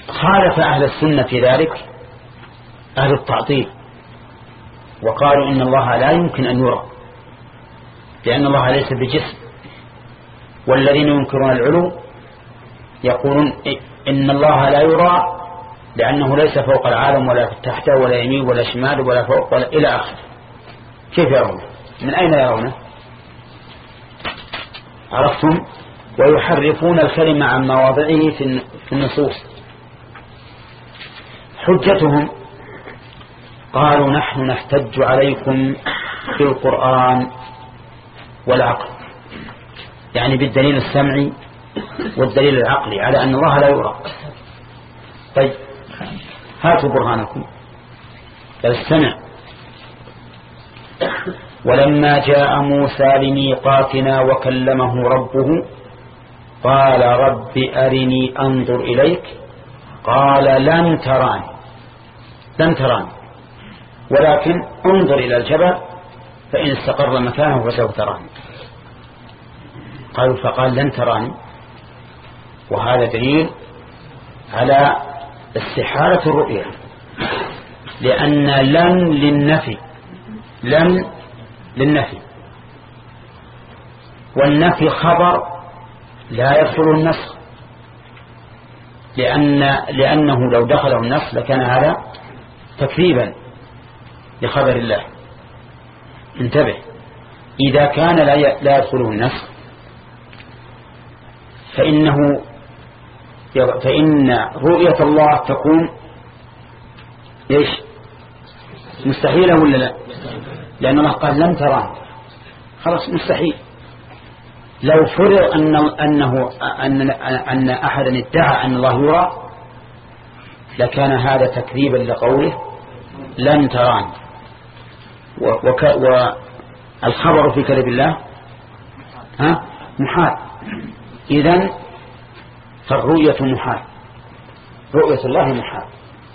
خالف أهل السنة في ذلك أهل التعطيل، وقالوا إن الله لا يمكن أن يرى لأن الله ليس بجسم. والذين ينكرون العلو يقولون إن الله لا يرى لأنه ليس فوق العالم ولا تحته ولا يمين ولا شمال ولا فوق ولا إلى آخر. كيف يرونه؟ من أين يرونه؟ عرفتم؟ ويحرفون الكلمة عن مواضعه في النصوص. حجتهم قالوا نحن نحتج عليكم بالقرآن والعقل، يعني بالدليل السمعي والدليل العقلي على أن الله لا يرى. طيب هاتوا برهانكم. فاستمع. ولما جاء موسى لميقاتنا وكلمه ربه قال رب أرني أنظر إليك قال لن تراني ولكن انظر إلى الجبل فإن استقر مكانه فسوف تراني. قالوا فقال لن تراني، وهذا دليل على استحالة الرؤية، لأن لن للنفي والنفي خبر لا يدخله النسخ، لأنه لو دخله النسخ لكان هذا تكذيبا لخبر الله. انتبه، إذا كان لا يدخله النسخ فإن رؤية الله تكون إيش؟ مستحيلة ولا لا؟ لأن الله قال لن تراني، خلاص مستحيل. لو فرض أن أحدا ادعى أن الله يرى لكان هذا تكذيبا لقوله لن تراني، والخبر في كلام الله محال. إذن فالرؤية محال، رؤية الله محال.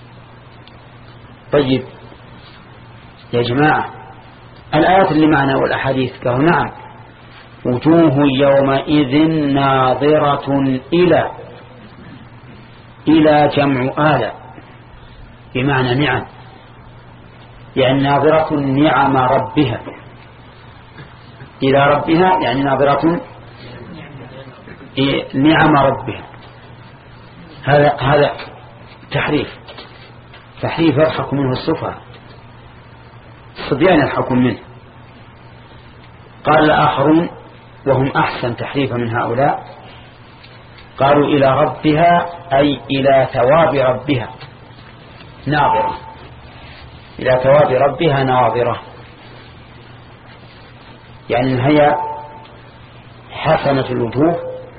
طيب يا جماعة، الآيات اللي معنا والأحاديث قالوا نعم وجوه يومئذ ناظرة إلى جمع آلة بمعنى نعم، يعني ناظرة نعم ربها إلى ربها، يعني ناظرة نعم ربها. هذا تحريف يضحك منه السفهاء، الصبيان يضحكون منه. قال الآخرون وهم أحسن تحريفا من هؤلاء قالوا إلى ربها أي إلى ثواب ربها ناظرة، إلى ثواب ربها ناظرة، يعني هي حسنة الوجوه،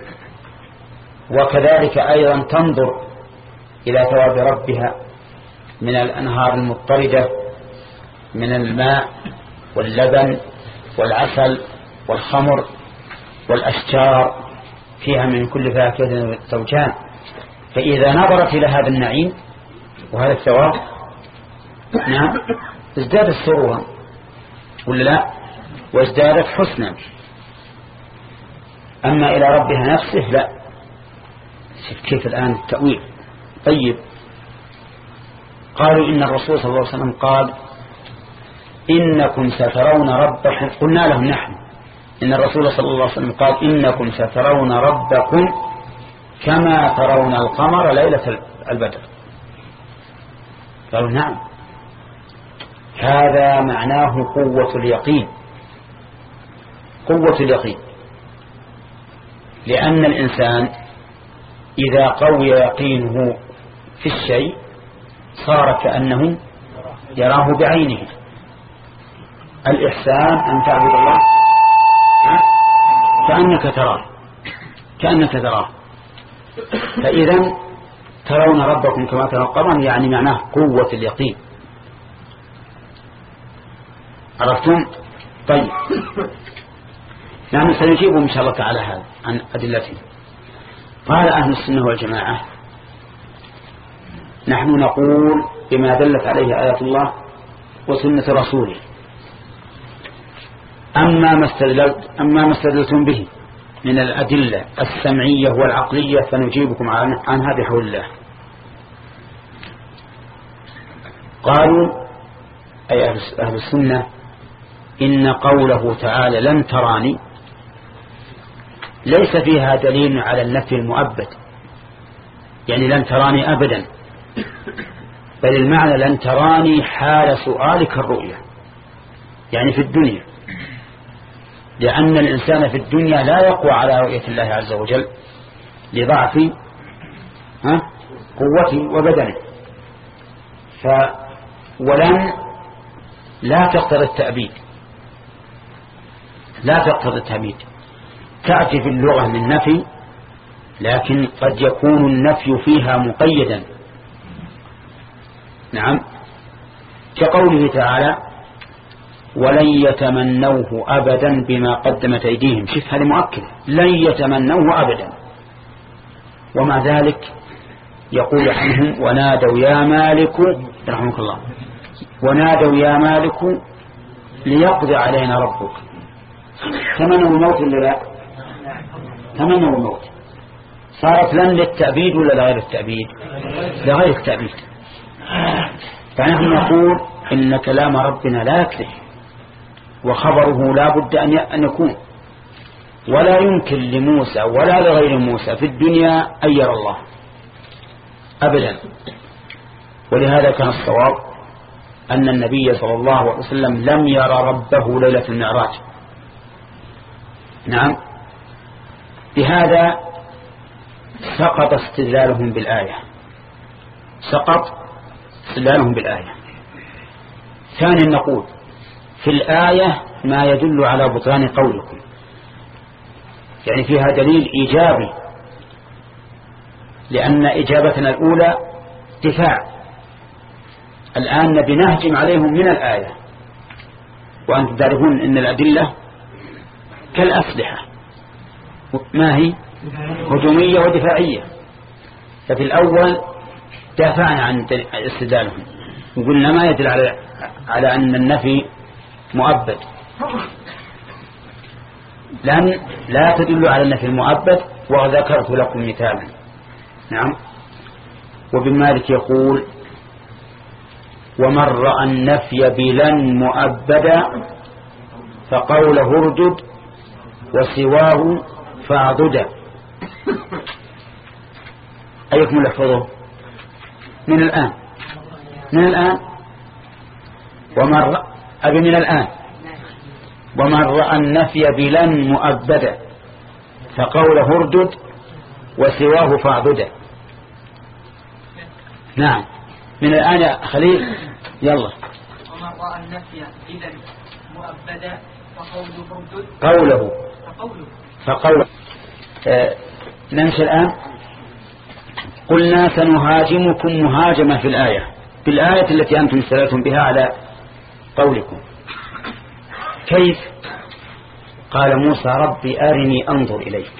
وكذلك أيضا تنظر إلى ثواب ربها من الأنهار المضطردة من الماء واللبن والعسل والخمر والأشجار فيها من كل فاكهة زوجان. فإذا نظرت إلى هذا النعيم وهذا الثواب نعم ازدادت سرورا ولا لا، وازدادت حسنا. أما إلى ربها نفسه لا. كيف الآن التأويل؟ طيب قالوا إن الرسول صلى الله عليه وسلم قال إنكم سترون ربكم، قلنا لهم نحن إن الرسول صلى الله عليه وسلم قال إنكم سترون ربكم كما ترون القمر ليلة البدر. قالوا نعم، هذا معناه قوة اليقين، قوة اليقين، لأن الإنسان إذا قوي يقينه في الشيء صار كأنه يراه بعينه. الإحسان أن تعبد الله كأنك تراه. فإذا ترون ربكم كما ترون القمر يعني معناه قوة اليقين. عرفتم؟ طيب نحن سنجيبهم إن شاء الله تعالى هذا عن أدلته. قال أهل السنة والجماعة نحن نقول بما دلت عليه آيات الله وسنة رسوله، أما ما استدلتم به من الأدلة السمعية والعقلية فنجيبكم عنها بحول الله. قالوا أي أهل السنة إن قوله تعالى لن تراني ليس فيها دليل على النفي المؤبد، يعني لن تراني أبدا، بل المعنى لن تراني حال سؤالك الرؤية، يعني في الدنيا، لأن الإنسان في الدنيا لا يقوى على رؤية الله عز وجل لضعف قوته وبدنه. ولن لا تقتضي التأبيد، لا تقتضي التأبيد، تأتي في اللغة من نفي، لكن قد يكون النفي فيها مقيدا. نعم، كقوله تعالى ولن يتمنوه أبدا بما قدمت أيديهم، شوف هذا مؤكد، لن يتمنوه أبدا، ومع ذلك يقول عنهم ونادوا يا مالك رحمك الله، ونادوا يا مالك ليقضي علينا ربك. تمنوا الموت ولا لا؟ تمنوا الموت. صارت لن للتأبيد ولا لغير التأبيد؟ لغير التأبيد. فنحن نقول إن كلام ربنا لا يكذب، وخبره لا بد أن يكون، ولا يمكن لموسى ولا لغير موسى في الدنيا أن يرى الله أبدا. ولهذا كان الصواب أن النبي صلى الله عليه وسلم لم يرى ربه ليلة المعراج. نعم، بهذا سقط استدلالهم بالآية، سقط استدلالهم بالآية. ثانيا نقول في الآية ما يدل على بطلان قولكم، يعني فيها دليل إيجابي، لأن إجابتنا الأولى دفاع، الآن نبي نهجم عليهم من الآية، وأنتم تعرفون أن الأدلة كالأسلحة، ما هي؟ هجومية ودفاعية. ففي الأول دافعنا عن استدلالهم وقلنا ما يدل على أن النفي مؤبد، لأن لا تدل على النفي المؤبد، وذكرت لكم مثالا. نعم، وابن مالك يقول ومن رأى النفي بلن مؤبدا فقوله اردد وسواه فاعضدا. أيكم لحفظه من الآن؟ من الآن من الآن ومن رأى النفي بلن مؤبدا فقوله اردد وسواه فاعضدا. نعم، من الآن يا خليل، يلا. ومن رأى النفي بلن مؤبدا فقوله اردد نمشي الآن. قلنا سنهاجمكم مهاجمة في الآية، بالآية التي أنتم استدلتم بها على قولكم. كيف؟ قال موسى ربي أرني أنظر إليك.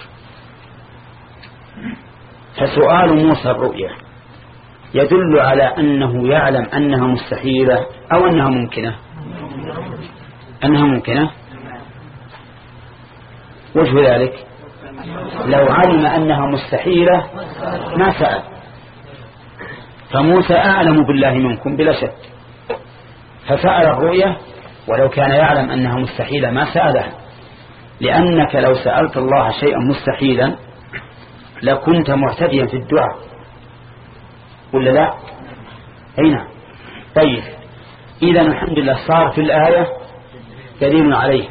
فسؤال موسى الرؤيا يدل على أنه يعلم أنها مستحيلة أو أنها ممكنة. أنها ممكنة. وجه ذلك لو علم أنها مستحيلة ما سأل، فموسى أعلم بالله منكم بلا شك، فسأل الرؤية، ولو كان يعلم أنها مستحيلة ما سألها، لأنك لو سألت الله شيئا مستحيلا لكنت معتديا في الدعاء، ولا لا؟ أين؟ طيب، إذا الحمد لله صار في الآية دليل عليه،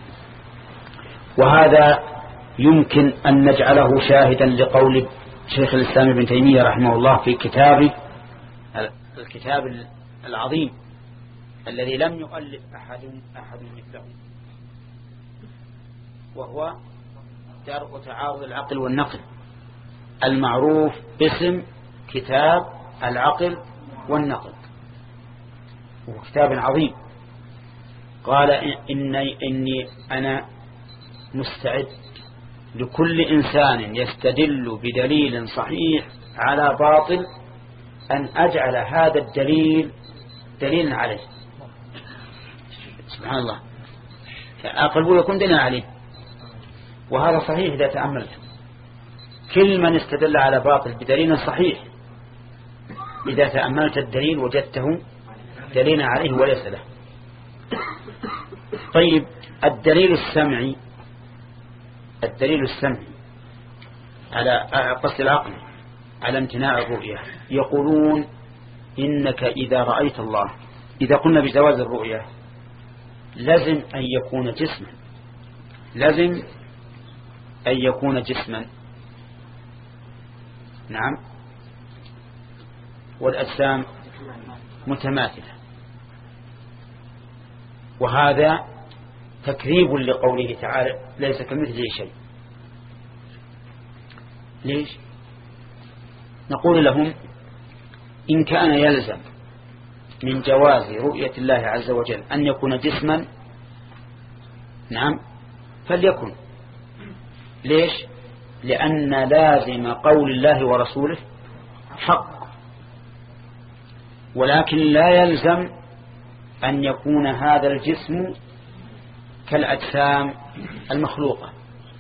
وهذا يمكن أن نجعله شاهدا لقول شيخ الإسلام ابن تيمية رحمه الله في كتابه الكتاب العظيم الذي لم يؤلف أحد مثله، وهو درء تعارض العقل والنقل، المعروف باسم كتاب العقل والنقل، وهو كتاب عظيم. قال إني أنا مستعد لكل إنسان يستدل بدليل صحيح على باطل أن أجعل هذا الدليل دليلا عليه. سبحان الله، أقلبه يكون دليلا عليه، وهذا صحيح إذا تأملت. كل من استدل على باطل بدليل صحيح إذا تأملت الدليل وجدته دليل عليه وليس له. طيب الدليل السمعي على قصد العقل على امتناع الرؤية، يقولون إنك إذا رأيت الله، إذا قلنا بجواز الرؤية لازم أن يكون جسما نعم، والأجسام متماثلة، وهذا تكذيب لقوله تعالى ليس كمثله شيء. ليش؟ نقول لهم إن كان يلزم من جواز رؤية الله عز وجل أن يكون جسما نعم فليكن. ليش؟ لأن لازم قول الله ورسوله حق، ولكن لا يلزم أن يكون هذا الجسم كالأجسام المخلوقة،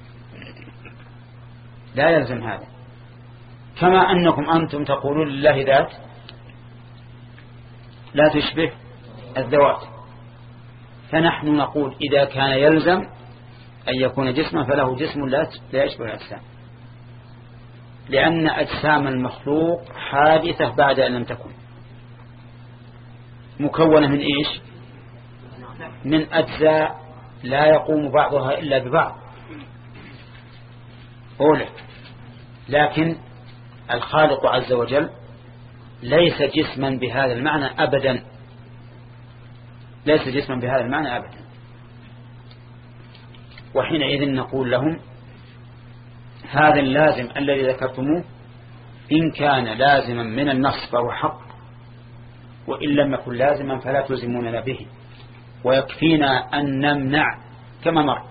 لا يلزم هذا. كما أنكم أنتم تقولون لله ذات لا تشبه الذوات، فنحن نقول إذا كان يلزم أن يكون جسما فله جسم لا يشبه الأجسام، لأن أجسام المخلوق حادثة بعد أن لم تكن، مكونة من إيش؟ من أجزاء لا يقوم بعضها إلا ببعض أولا. لكن الخالق عز وجل ليس جسما بهذا المعنى أبدا، ليس جسما بهذا المعنى أبدا. وحينئذ نقول لهم هذا اللازم الذي ذكرتموه إن كان لازما من النص فهو حق، وإن لم يكن لازما فلا تلزموننا به، ويكفينا أن نمنع كما مر.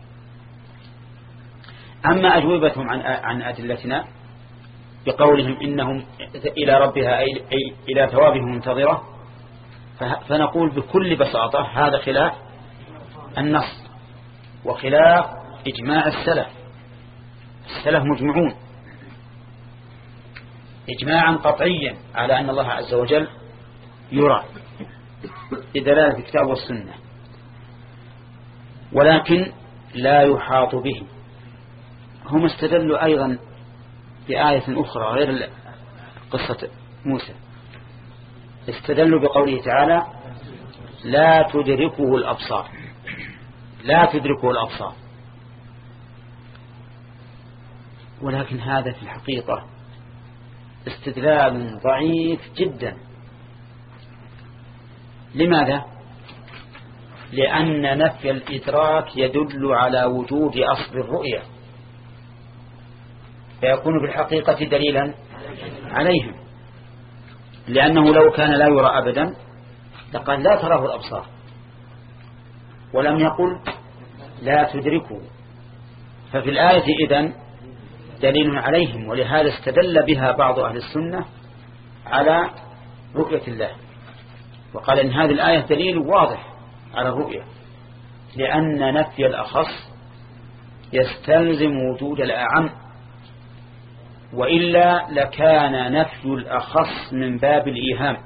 أما أجوبتهم عن أدلتنا بقولهم إنهم إلى ربها أي إلى ثوابهم منتظرة، فنقول بكل بساطة هذا خلاف النص وخلاف إجماع السلف. السلف مجمعون إجماعا قطعيا على أن الله عز وجل يرى بدلالة الكتاب والسنة، ولكن لا يحاط به. هم استدلوا أيضا بآية أخرى غير قصة موسى، استدلوا بقوله تعالى لا تدركه الأبصار، لا تدركه الأبصار. ولكن هذا في الحقيقة استدلال ضعيف جدا. لماذا؟ لأن نفي الإدراك يدل على وجود أصل الرؤية، فيكون في الحقيقة دليلا عليهم، لأنه لو كان لا يرى أبدا لقال لا تراه الأبصار، ولم يقل لا تدركه. ففي الآية إذن دليل عليهم، ولهذا استدل بها بعض أهل السنة على رؤية الله، وقال إن هذه الآية دليل واضح على الرؤية، لأن نفي الأخص يستلزم وجود الأعم، وإلا لكان نفي الأخص من باب الإيهام.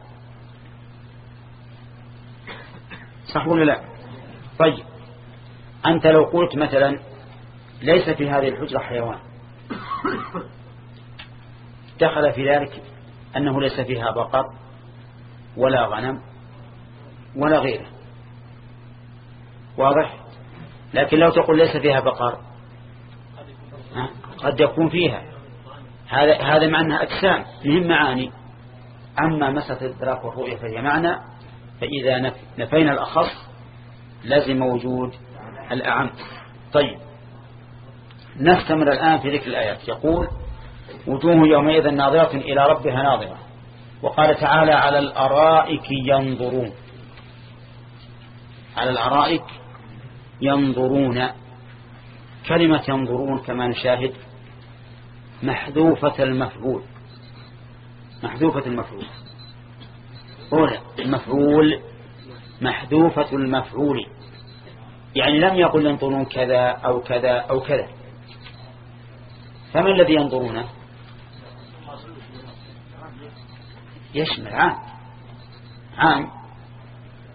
صح ولا لا؟ طيب أنت لو قلت مثلا ليس في هذه الحجرة حيوان، دخل في ذلك أنه ليس فيها بقر ولا غنم ولا غيره، واضح؟ لكن لو تقول ليس فيها بقر قد يكون فيها، هذا معنى أجسام فيهم معاني. أما مسألة الإدراك والرؤية فهي معنى، فإذا نفينا الأخص لازم وجود الأعم. طيب نستمر الآن في ذكر الآيات. يقول وجوه يومئذ ناظرة إلى ربها ناظرة. وقال تعالى على الأرائك ينظرون، على الأرائك ينظرون. كلمة ينظرون كما نشاهد محذوفة المفعول، محذوفة المفعول أولا، المفعول محذوفة المفعول، يعني لم يقل ينظرون كذا أو كذا أو كذا. فما الذي ينظرونه؟ يشمل عام،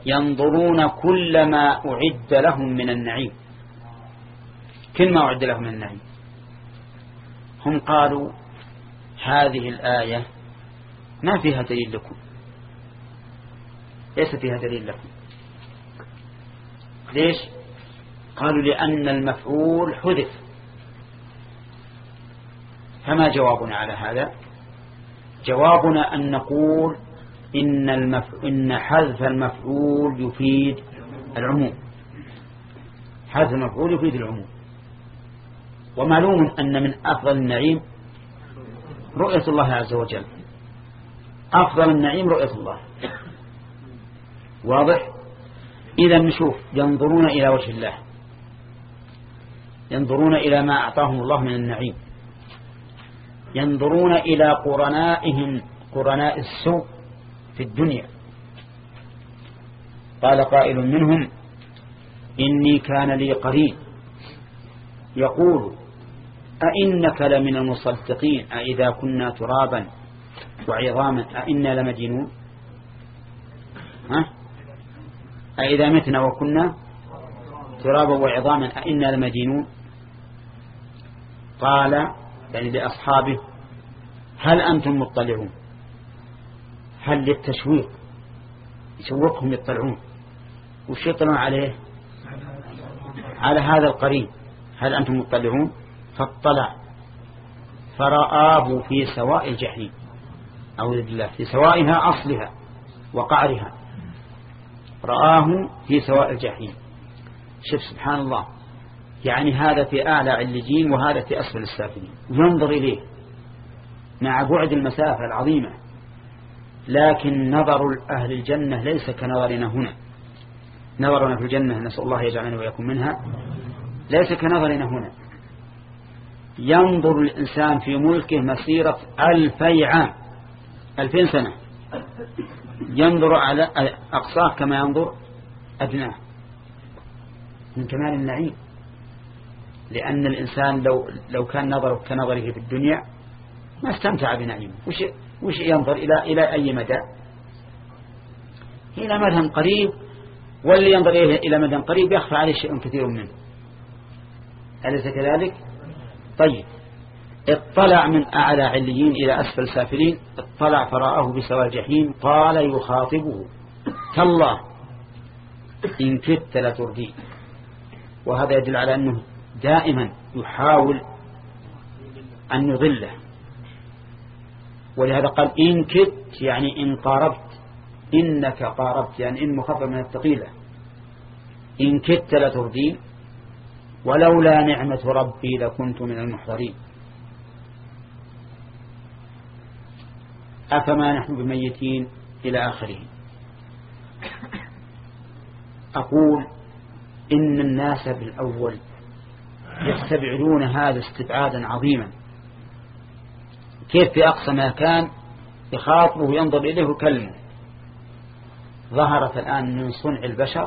ينظرون كل ما أعد لهم من النعيم، كل ما أعد لهم من النعيم. هم قالوا هذه الآية ما فيها دليل لكم، ليس فيها دليل لكم. ليش؟ قالوا لأن المفعول حذف. فما جوابنا على هذا؟ جوابنا أن نقول إن حذف المفعول يفيد العموم، حذف المفعول يفيد العموم. ومعلوم أن من أفضل النعيم رؤية الله عز وجل، أفضل النعيم رؤية الله. واضح؟ إذا نشوف ينظرون إلى وجه الله، ينظرون إلى ما أعطاهم الله من النعيم، ينظرون إلى قرنائهم قرناء السوء في الدنيا. قال قائل منهم إني كان لي قرين يقول أئنك لمن المصدقين أئذا كنا ترابا وعظاما أئنا لمدينون، أئذا متنا وكنا ترابا وعظاما أئنا لمدينون. قال يعني لأصحابه هل أنتم مطلعون؟ هل للتشويق يشوقهم يطلعون، وش يطلعون عليه؟ على هذا القرين. هل أنتم مطلعون؟ فاطلع فرآه في سواء الجحيم، أعوذ بالله، في سوائها أصلها وقعرها، رآه في سواء الجحيم. شوف سبحان الله، يعني هذا في أعلى عليين وهذا في أسفل السافلين، ينظر إليه مع بعد المسافة العظيمة. لكن نظر أهل الجنة ليس كنظرنا هنا، نظرنا في الجنة نسأل الله يجعلنا ويكون منها، ليس كنظرنا هنا. ينظر الإنسان في ملكه مسيرة 2000 عام، 2000 سنة، ينظر على أقصاه كما ينظر أدناه من كمال النعيم. لأن الإنسان لو كان نظره كنظره في الدنيا ما استمتع بنعيمه. وش ينظر إلى أي مدى؟ إلى مدى قريب، واللي ينظر إلى مدى قريب يخفى عليه شيء كثير منه، أليس كذلك؟ طيب، اطلع من أعلى عليين إلى أسفل سافلين، اطلع فرآه بسواء الجحيم. قال يخاطبه تالله إن كدت لتردين. وهذا يدل على أنه دائما يحاول أن يضله، ولهذا قال إن كدت يعني إن قاربت، إنك قاربت يعني إن مخفف من الثقيلة، إن كدت لتردين ولولا نعمة ربي لكنت من المحضرين. أفما نحن بميتين إلى آخره. أقول إن الناس بالأول يستبعدون هذا استبعادا عظيما. كيف في أقصى ما كان يخاطبه ينظر إليه كلمة. ظهرت الآن من صنع البشر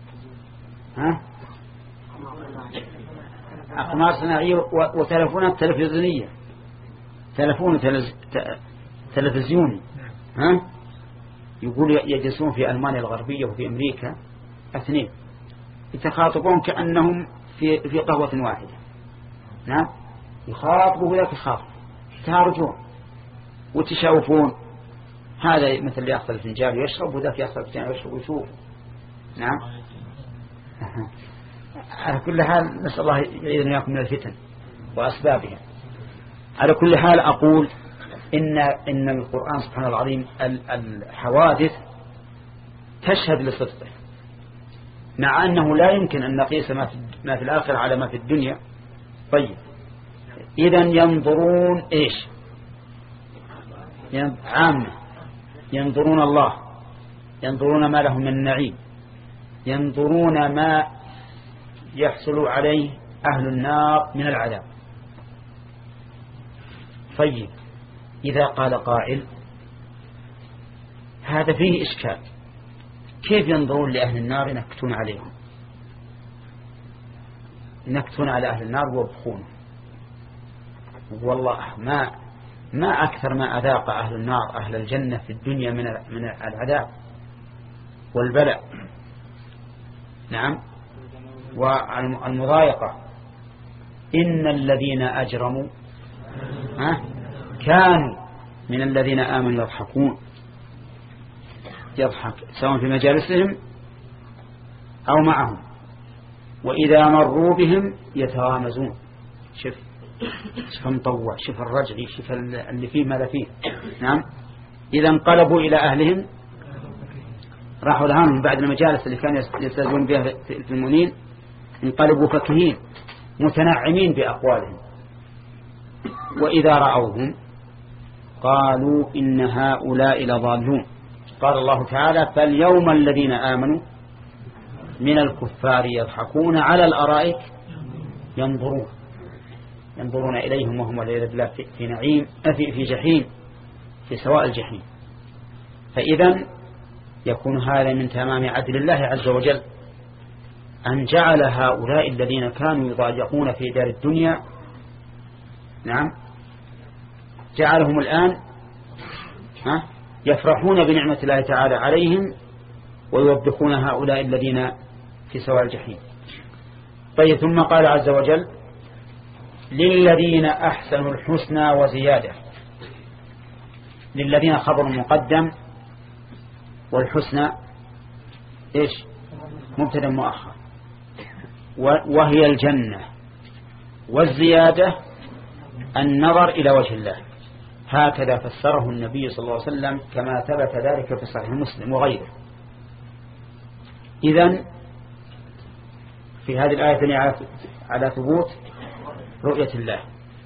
أقمار صناعية وتلفونات تلفزيونية، تلفون تلفزيوني، يقول يجلسون في ألمانيا الغربية وفي أمريكا اثنين يتخاطبون كأنهم في قهوة واحدة، نعم، يخاطبوا ولا تخاطب، يتهارجون وتشاوفون. هذا مثل اللي يأخذ الفنجان ويشرب، وذاك يأخذ الفنجان ويشرب ويشوف. نعم. على كل حال نسأل الله يعيذنا وإياكم من الفتن وأسبابها. على كل حال أقول إن القرآن سبحانه العظيم الحوادث تشهد لصدقه، مع أنه لا يمكن أن نقيس ما في الآخرة على ما في الدنيا. طيب، إذن ينظرون إيش؟ عامة، ينظرون الله، ينظرون ما لهم من النعيم، ينظرون ما يحصل عليه أهل النار من العذاب. طيب، إذا قال قائل هذا فيه إشكال، كيف ينظرون لأهل النار ينكتون عليهم، ينكتون على أهل النار ويبخون؟ والله ما أكثر ما أذاق أهل النار أهل الجنة في الدنيا من العذاب. والبلاء، نعم، والمضايقة. إن الذين أجرموا كانوا من الذين آمنوا يضحكون، يضحك سواء في مجالسهم أو معهم، وإذا مروا بهم يتغامزون. شوف مطوع، شوف الرجعي، شوف اللي فيه ماذا فيه. نعم. إذا انقلبوا إلى أهلهم، راحوا لهم بعد المجالس اللي كانوا يستهزئون بها في المؤمنين، انقلبوا فكهين متنعمين بأقوالهم. وإذا رأوهم قالوا إن هؤلاء لضالون. قال الله تعالى: فاليوم الذين آمنوا من الكفار يضحكون على الأرائك ينظرون إليهم وهم والعياذ بالله في نعيم، في جحيم، في سواء الجحيم. فإذا يكون هذا من تمام عدل الله عز وجل، أن جعل هؤلاء الذين كانوا يضايقون في دار الدنيا، نعم، جعلهم الآن يفرحون بنعمة الله تعالى عليهم، ويوبخون هؤلاء الذين في سواء الجحيم. طيب، ثم قال عز وجل: للذين أحسنوا الحسنى وزيادة. للذين خبر مقدم، والحسنى إيش؟ مبتدا مؤخر، وهي الجنة، والزيادة النظر إلى وجه الله. هكذا فسره النبي صلى الله عليه وسلم كما ثبت ذلك في صحيح مسلم وغيره. إذن في هذه الآية على ثبوت رؤية الله.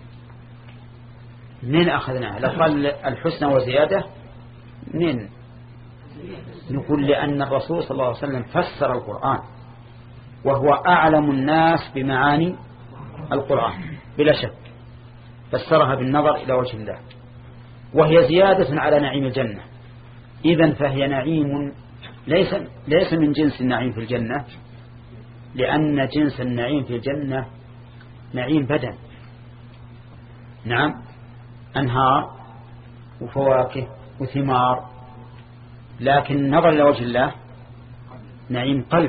من أخذناها؟ لقال الحسنى وزيادة من نقول لأن الرسول صلى الله عليه وسلم فسر القرآن، وهو أعلم الناس بمعاني القرآن بلا شك، فسرها بالنظر إلى وجه الله، وهي زيادة على نعيم الجنة. إذن فهي نعيم ليس من جنس النعيم في الجنة، لأن جنس النعيم في الجنة نعيم بدن، نعم، أنهار وفواكه وثمار، لكن نظر إلى وجه الله نعيم قلب.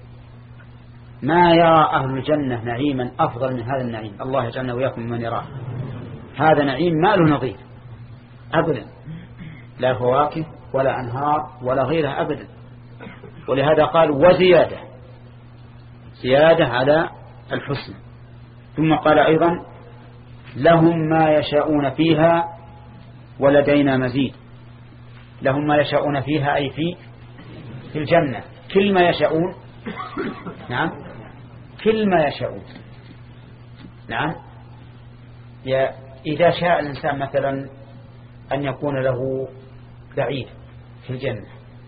ما يرى أهل الجنة نعيما أفضل من هذا النعيم، الله يجعلنا وياكم من يراه. هذا نعيم ما له نظير أبدا، لا فواكه ولا أنهار ولا غيرها أبدا. ولهذا قال وزيادة، زيادة على الحسن. ثم قال أيضا: لهم ما يشاءون فيها ولدينا مزيد. لهم ما يشاءون فيها أي في الجنة، كل ما يشاءون، نعم، كل ما يشاءون، نعم. إذا شاء الإنسان مثلا أن يكون له بعيد في الجنة،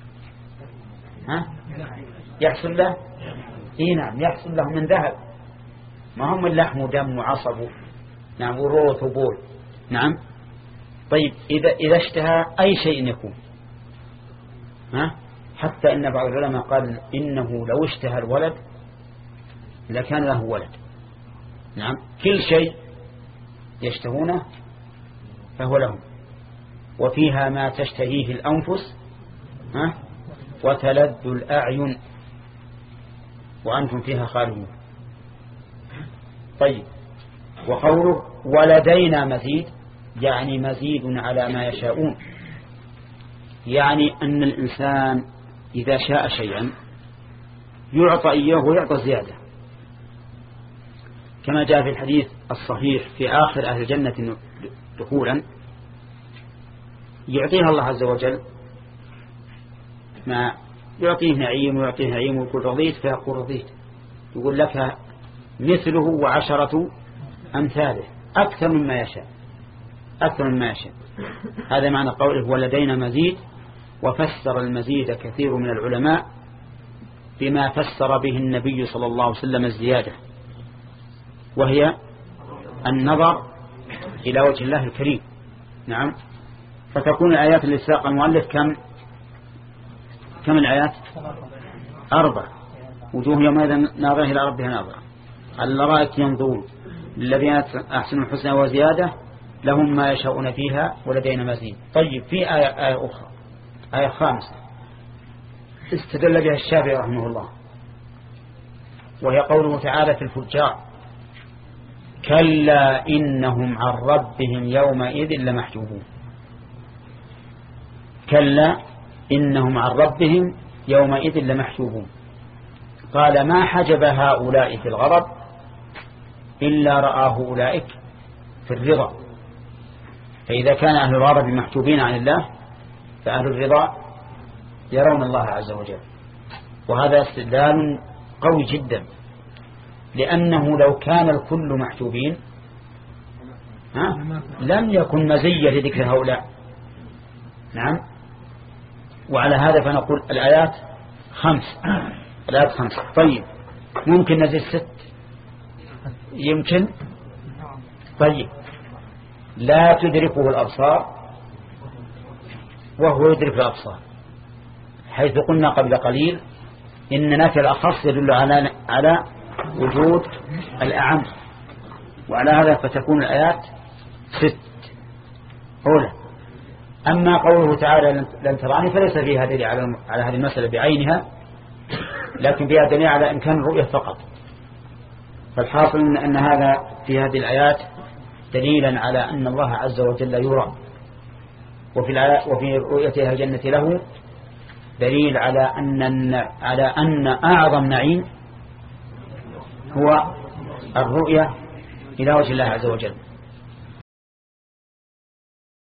يحصل له، نعم، يحصل له من ذهب، ما هم من لحم ودم وعصب، نعم، وروث وبول، نعم. طيب، إذا اشتهى أي شيء يكون، حتى إن بعض العلماء قال إنه لو اشتهى الولد لكان له ولد، نعم، كل شيء يشتهونه فهو لهم. وفيها ما تشتهيه الأنفس وتلذ الأعين وأنتم فيها خالدون. طيب، وقوله ولدينا مزيد يعني مزيد على ما يشاءون، يعني أن الإنسان إذا شاء شيئا يعطى إياه ويعطى زيادة، كما جاء في الحديث الصحيح في آخر أهل الجنة دخولا يعطيها الله عز وجل ما يعطيه نعيم ويعطيه نعيم، ويقول رضيت، فيقول رضيت، يقول لك مثله وعشرة أمثاله، أكثر مما يشاء، أكثر مما يشاء. هذا معنى قوله ولدينا مزيد. وفسر المزيد كثير من العلماء بما فسر به النبي صلى الله عليه وسلم الزيادة، وهي النظر إلى وجه الله الكريم، نعم. فتكون الآيات اللي ساق المؤلف كم الآيات؟ 4. وجوه يومئذ ناظرة إلى ربها ناظرة، على الأرائك ينظرون، للذين أحسنوا الحسنى وزيادة، لهم ما يشاءون فيها ولدينا مزيد. طيب، في آية أخرى، آية 5: استدل بها الشافعي رحمه الله، وهي قوله تعالى في الفجار: كلا إنهم عن ربهم يومئذ لمحجوبون. كلا إنهم عن ربهم يومئذ لمحجوبون. قال: ما حجب هؤلاء في الغضب إلا رآه أولئك في الرضا. فإذا كان أهل الغضب محجوبين عن الله، فأهل الرضا يرون الله عز وجل. وهذا استدلال قوي جدا، لأنه لو كان الكل محجوبين لم يكن مزية لذكر هؤلاء. نعم. وعلى هذا فنقول الآيات 5. الآيات 5. طيب، ممكن نزيد 6؟ يمكن. طيب، لا تدركه الأبصار وهو يدرك الأبصار، حيث قلنا قبل قليل إن نفي الأخص يدل على وجود الأعم. وعلى هذا فتكون الآيات 6 أولى. أما قوله تعالى لن تراني فليس فيها دليل على هذه المسألة بعينها، لكن فيها دليل على إمكان الرؤية فقط. فالحاصل أن هذا في هذه الآيات دليلا على أن الله عز وجل يرى، وفي رؤيتها الجنة له دليل على أن أعظم نعيم هو الرؤية إلى وجه الله عز وجل.